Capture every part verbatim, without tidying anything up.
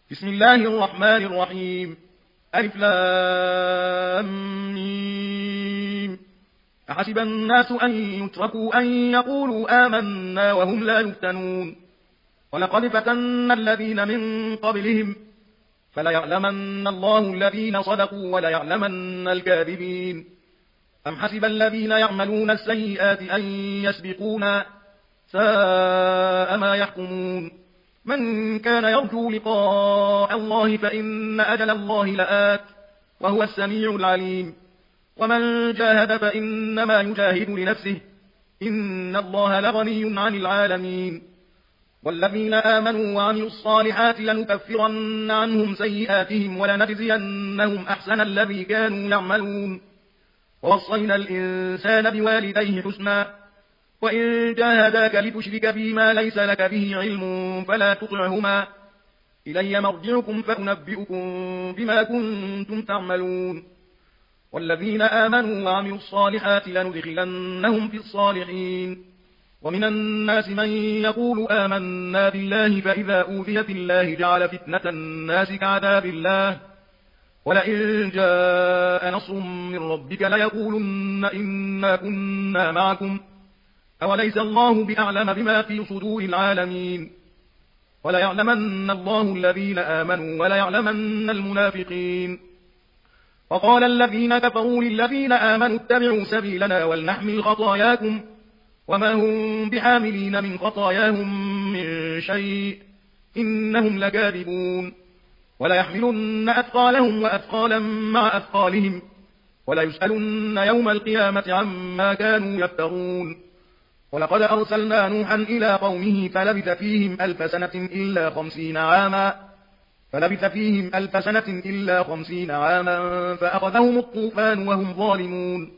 بسم الله الرحمن الرحيم. ألف لام ميم. أحسب الناس أن يتركوا أن يقولوا آمنا وهم لا يفتنون. ولقد فتنا الذين من قبلهم فليعلمن الله الذين صدقوا وليعلمن الكاذبين. أم حسب الذين يعملون السيئات أن يسبقونا ساء ما يحكمون. من كان يرجو لقاء الله فإن أجل الله لآت وهو السميع العليم. ومن جاهد فإنما يجاهد لنفسه إن الله لغني عن العالمين. والذين آمنوا وعملوا الصالحات لنكفرن عنهم سيئاتهم ولنجزينهم أحسن الذي كانوا يعملون. ووصينا الإنسان بوالديه حسنا وإن جاهداك لتشرك بما ليس لك به علم فلا تطعهما إلي مرجعكم فأنبئكم بما كنتم تعملون. والذين آمنوا وعملوا الصالحات لندخلنهم في الصالحين. ومن الناس من يقول آمنا بالله فإذا أوذي في الله جعل فتنة الناس كعذاب الله ولئن جاء نصر من ربك ليقولن إنا كنا معكم أوليس الله بأعلم بما في صدور العالمين. وليعلمن الله الذين آمنوا وليعلمن المنافقين. وقال الذين كفروا للذين آمنوا اتبعوا سبيلنا ولنحمل خطاياكم وما هم بحاملين من خطاياهم من شيء إنهم لكاذبون. وليحملن أثقالهم وأثقالا مع أثقالهم وليسألن يوم القيامة عما كانوا يفترون. ولقد أرسلنا نوحا إلى قومه فلبث فيهم ألف سنة إلا خمسين عاما فلبث فيهم ألف سنة إلا خمسين عاما فأخذهم الطوفان وهم ظالمون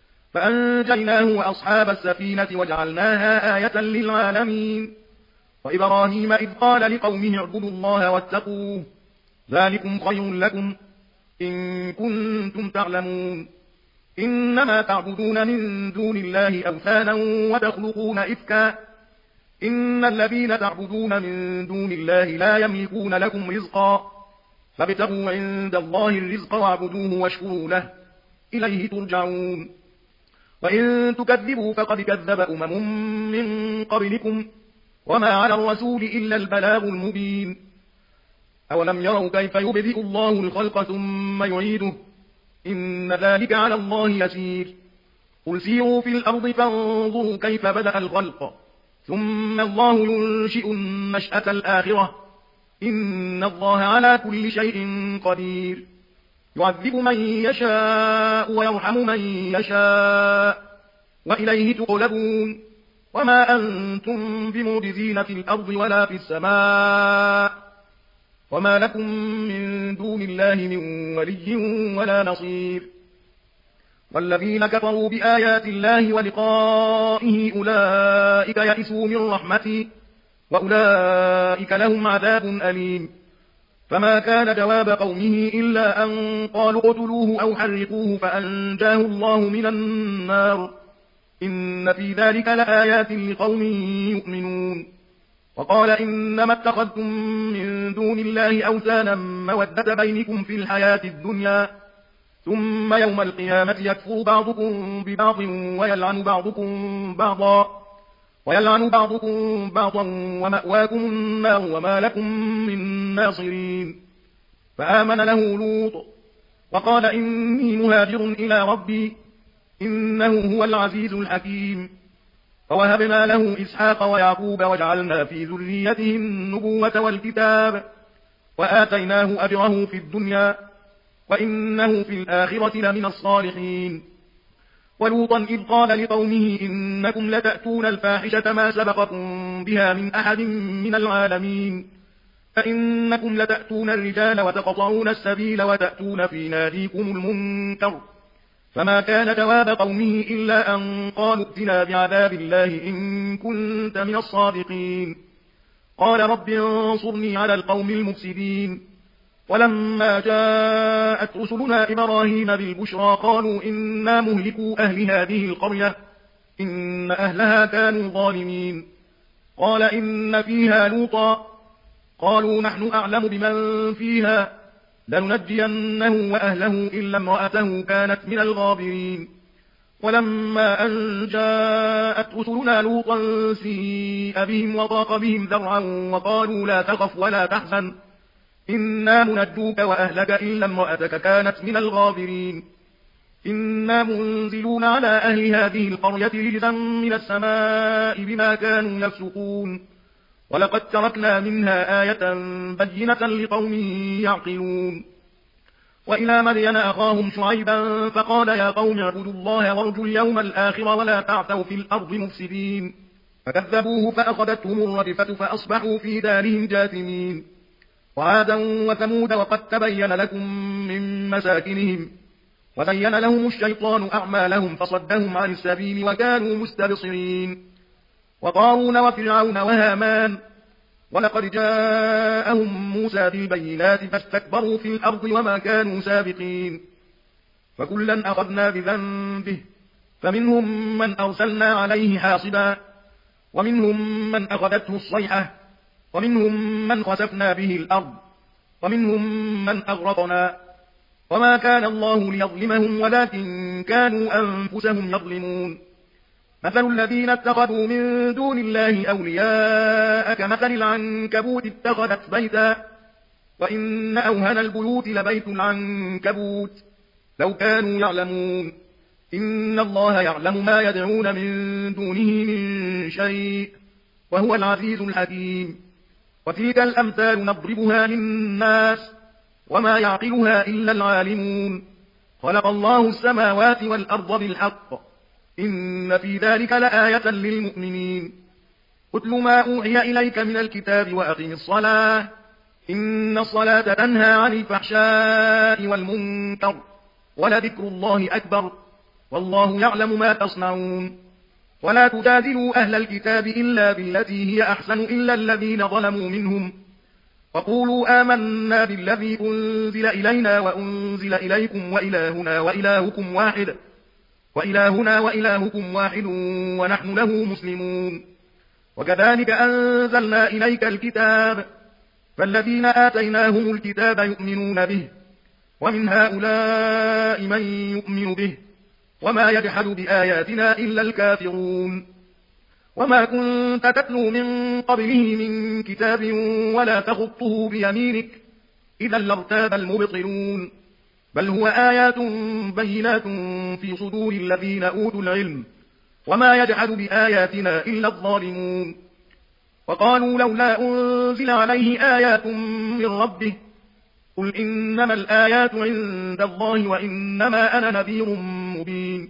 فأنجيناه وأصحاب السفينة وجعلناها آية للعالمين. وإبراهيم إذ قال لقومه اعبدوا الله واتقوه ذلكم خير لكم إن كنتم تعلمون. إنما تعبدون من دون الله أوثانا وتخلقون إفكا إن الذين تعبدون من دون الله لا يملكون لكم رزقا فابتغوا عند الله الرزق واعبدوه واشكروا له إليه ترجعون. وإن تكذبوا فقد كذب أمم من قبلكم وما على الرسول إلا البلاغ المبين. أولم يروا كيف يبدئ الله الخلق ثم يعيده إن ذلك على الله يسير. قل سيروا في الأرض فانظروا كيف بدأ الخلق ثم الله ينشئ النشأة الآخرة إن الله على كل شيء قدير. يعذب من يشاء ويرحم من يشاء وإليه تقلبون. وما أنتم بمعجزين في الأرض ولا في السماء وما لكم من دون الله من ولي ولا نصير. والذين كفروا بآيات الله ولقائه أولئك يئسوا من رحمتي وأولئك لهم عذاب أليم. فما كان جواب قومه إلا أن قالوا اقتلوه أو حرقوه فأنجاه الله من النار إن في ذلك لآيات لقوم يؤمنون. وقال إنما اتخذتم من دون الله أوثانا مودة بينكم في الحياة الدنيا ثم يوم القيامة يكفر بعضكم ببعض ويلعن بعضكم بعضا ويلعن بعضكم بعضا ومأواكم النار وما لكم من ناصرين. فآمن له لوط وقال إني مهاجر إلى ربي إنه هو العزيز الحكيم. فوهبنا له إسحاق ويعقوب وجعلنا في ذريته النبوة والكتاب وآتيناه أجره في الدنيا وإنه في الآخرة لمن الصالحين. ولوطا إذ قال لقومه إنكم لتأتون الفاحشة ما سبقكم بها من أحد من العالمين فإنكم لتأتون الرجال وتقطعون السبيل وتأتون في ناديكم المنكر. فما كان جواب قومه إلا أن قالوا ائتنا بعذاب الله إن كنت من الصادقين. قال رب انصرني على القوم المفسدين. ولما جاءت رسلنا إبراهيم بالبشرى قالوا إنا مهلكو أهل هذه القرية إن أهلها كانوا ظالمين. قال إن فيها لوطا قالوا نحن أعلم بمن فيها لننجينه وأهله إلا امرأته كانت من الغابرين. ولما أن جاءت رسلنا لوطا سيء بهم وضاق بهم ذرعا وقالوا لا تخف ولا تحزن إنا منجوك وأهلك إلا امرأتك كانت من الغابرين. إنا منزلون على أهل هذه القرية رجزا من السماء بما كانوا يفسقون ولقد تركنا منها آية بينة لقوم يعقلون. وإلى مدين أخاهم شعيبا فقال يا قوم اعبدوا الله وارجوا اليوم الآخر ولا تعثوا في الأرض مفسدين فكذبوه فأخذتهم الرجفة فأصبحوا في دارهم جاثمين. وعادا وثمود وقد تبين لكم من مساكنهم وزين لهم الشيطان أعمالهم فصدهم عن السبيل وكانوا مستبصرين. وقارون وفرعون وهامان ولقد جاءهم موسى بالبينات فاستكبروا في الأرض وما كانوا سابقين. فكلا أخذنا بذنبه فمنهم من أرسلنا عليه حاصبا ومنهم من أخذته الصيحة ومنهم من خسفنا به الأرض ومنهم من أغرقنا وما كان الله ليظلمهم ولكن كانوا أنفسهم يظلمون. مثل الذين اتخذوا من دون الله أولياء كمثل العنكبوت اتخذت بيتا وإن أوهن البيوت لبيت العنكبوت لو كانوا يعلمون إن الله يعلم ما يدعون من دونه من شيء وهو العزيز الحكيم. وتلك الأمثال نضربها للناس وما يعقلها إلا العالمون. خلق الله السماوات والأرض بالحق إن في ذلك لآية للمؤمنين. اتل ما أوحي إليك من الكتاب وأقم الصلاة إن الصلاة تنهى عن الفحشاء والمنكر ولذكر الله أكبر والله يعلم ما تصنعون. ولا تجادلوا أهل الكتاب إلا بالتي هي أحسن إلا الذين ظلموا منهم وقولوا آمنا بالذي أنزل إلينا وأنزل إليكم وإلهنا وإلهكم واحد وإلهنا وإلهكم واحد ونحن له مسلمون. وكذلك أنزلنا إليك الكتاب فالذين آتيناهم الكتاب يؤمنون به ومن هؤلاء من يؤمن به وما يجحد بآياتنا إلا الكافرون. وما كنت تتلو من قبله من كتاب ولا تخطه بيمينك إذا لارتاب المبطلون بل هو آيات بينات في صدور الذين أوتوا العلم وما يجحد بآياتنا إلا الظالمون. وقالوا لولا أنزل عليه آيات من ربه قل إنما الآيات عند الله وإنما أنا نذير مبين.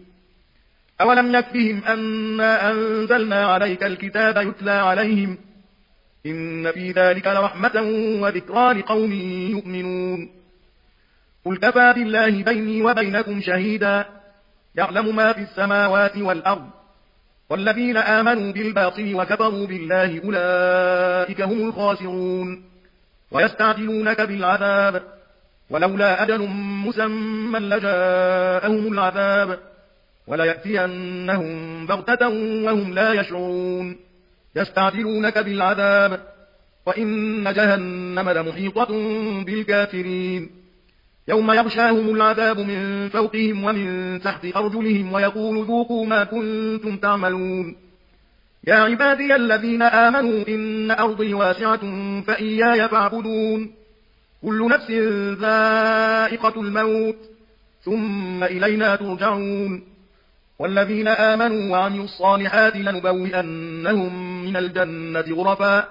أولم يكفهم أنا أنزلنا عليك الكتاب يتلى عليهم إن في ذلك لرحمة وذكرى لقوم يؤمنون. قل كفى بالله بيني وبينكم شهيدا يعلم ما في السماوات والأرض والذين آمنوا بالباطل وكفروا بالله أولئك هم الخاسرون. ويستعجلونك بالعذاب ولولا أجل مسمى لجاءهم العذاب وليأتينهم بغتة وهم لا يشعرون. يستعجلونك بالعذاب وإن جهنم لمحيطة بالكافرين يوم يغشاهم العذاب من فوقهم ومن تحت أرجلهم ويقول ذوقوا ما كنتم تعملون. يا عبادي الذين آمنوا إن أرضي واسعة فإياي فاعبدون. كل نفس ذائقة الموت ثم إلينا ترجعون. والذين آمنوا وعملوا الصالحات لنبوئنهم من الجنة غرفا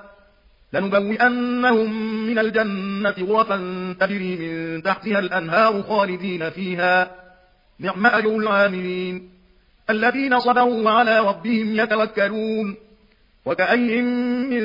لنبوئنهم من الجنة غرفا تجري من تحتها الأنهار خالدين فيها نعم أجر العاملين الذين صبروا وعلى ربهم يتوكلون. وكأين من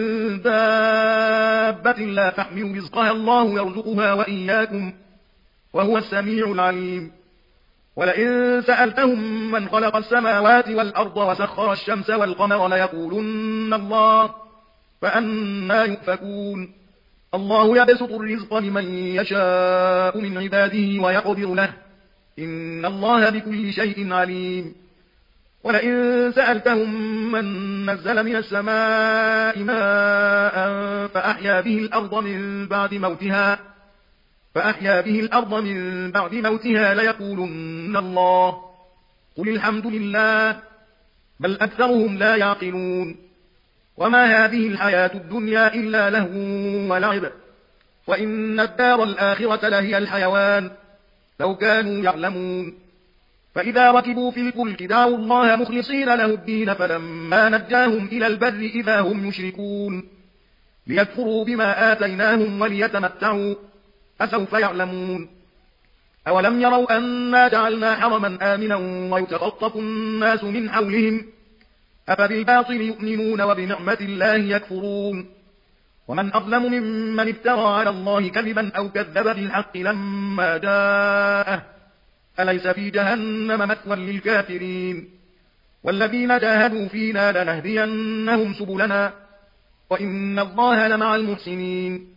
دابة لا تحمل رزقها الله يرزقها وإياكم وهو السميع العليم. ولئن سألتهم من خلق السماوات والأرض وسخر الشمس والقمر ليقولن الله فأنى يؤفكون. الله يبسط الرزق لمن يشاء من عباده ويقدر له إن الله بكل شيء عليم. ولئن سألتهم من نزل من السماء ماء فأحيا به الأرض من بعد موتها فأحيا به الأرض من بعد موتها ليقولن الله قل الحمد لله بل أكثرهم لا يعقلون وما هذه الحياة الدنيا إلا لهو ولعب وإن الدار الآخرة لهي الحيوان لو كانوا يعلمون فإذا ركبوا في الفلك دعوا الله مخلصين له الدين فلما نجاهم إلى البر إذا هم يشركون ليكفروا بما آتيناهم وليتمتعوا فسوف يعلمون أولم يروا أنا جعلنا حرما آمنا ويتخطف الناس من حولهم أفبالباطل يؤمنون وبنعمة الله يكفرون ومن أظلم ممن افترى على الله كذبا أو كذب بالحق لما جاءه أليس في جهنم مثوى للكافرين والذين جاهدوا فينا لنهدينهم سبلنا وإن الله لمع المحسنين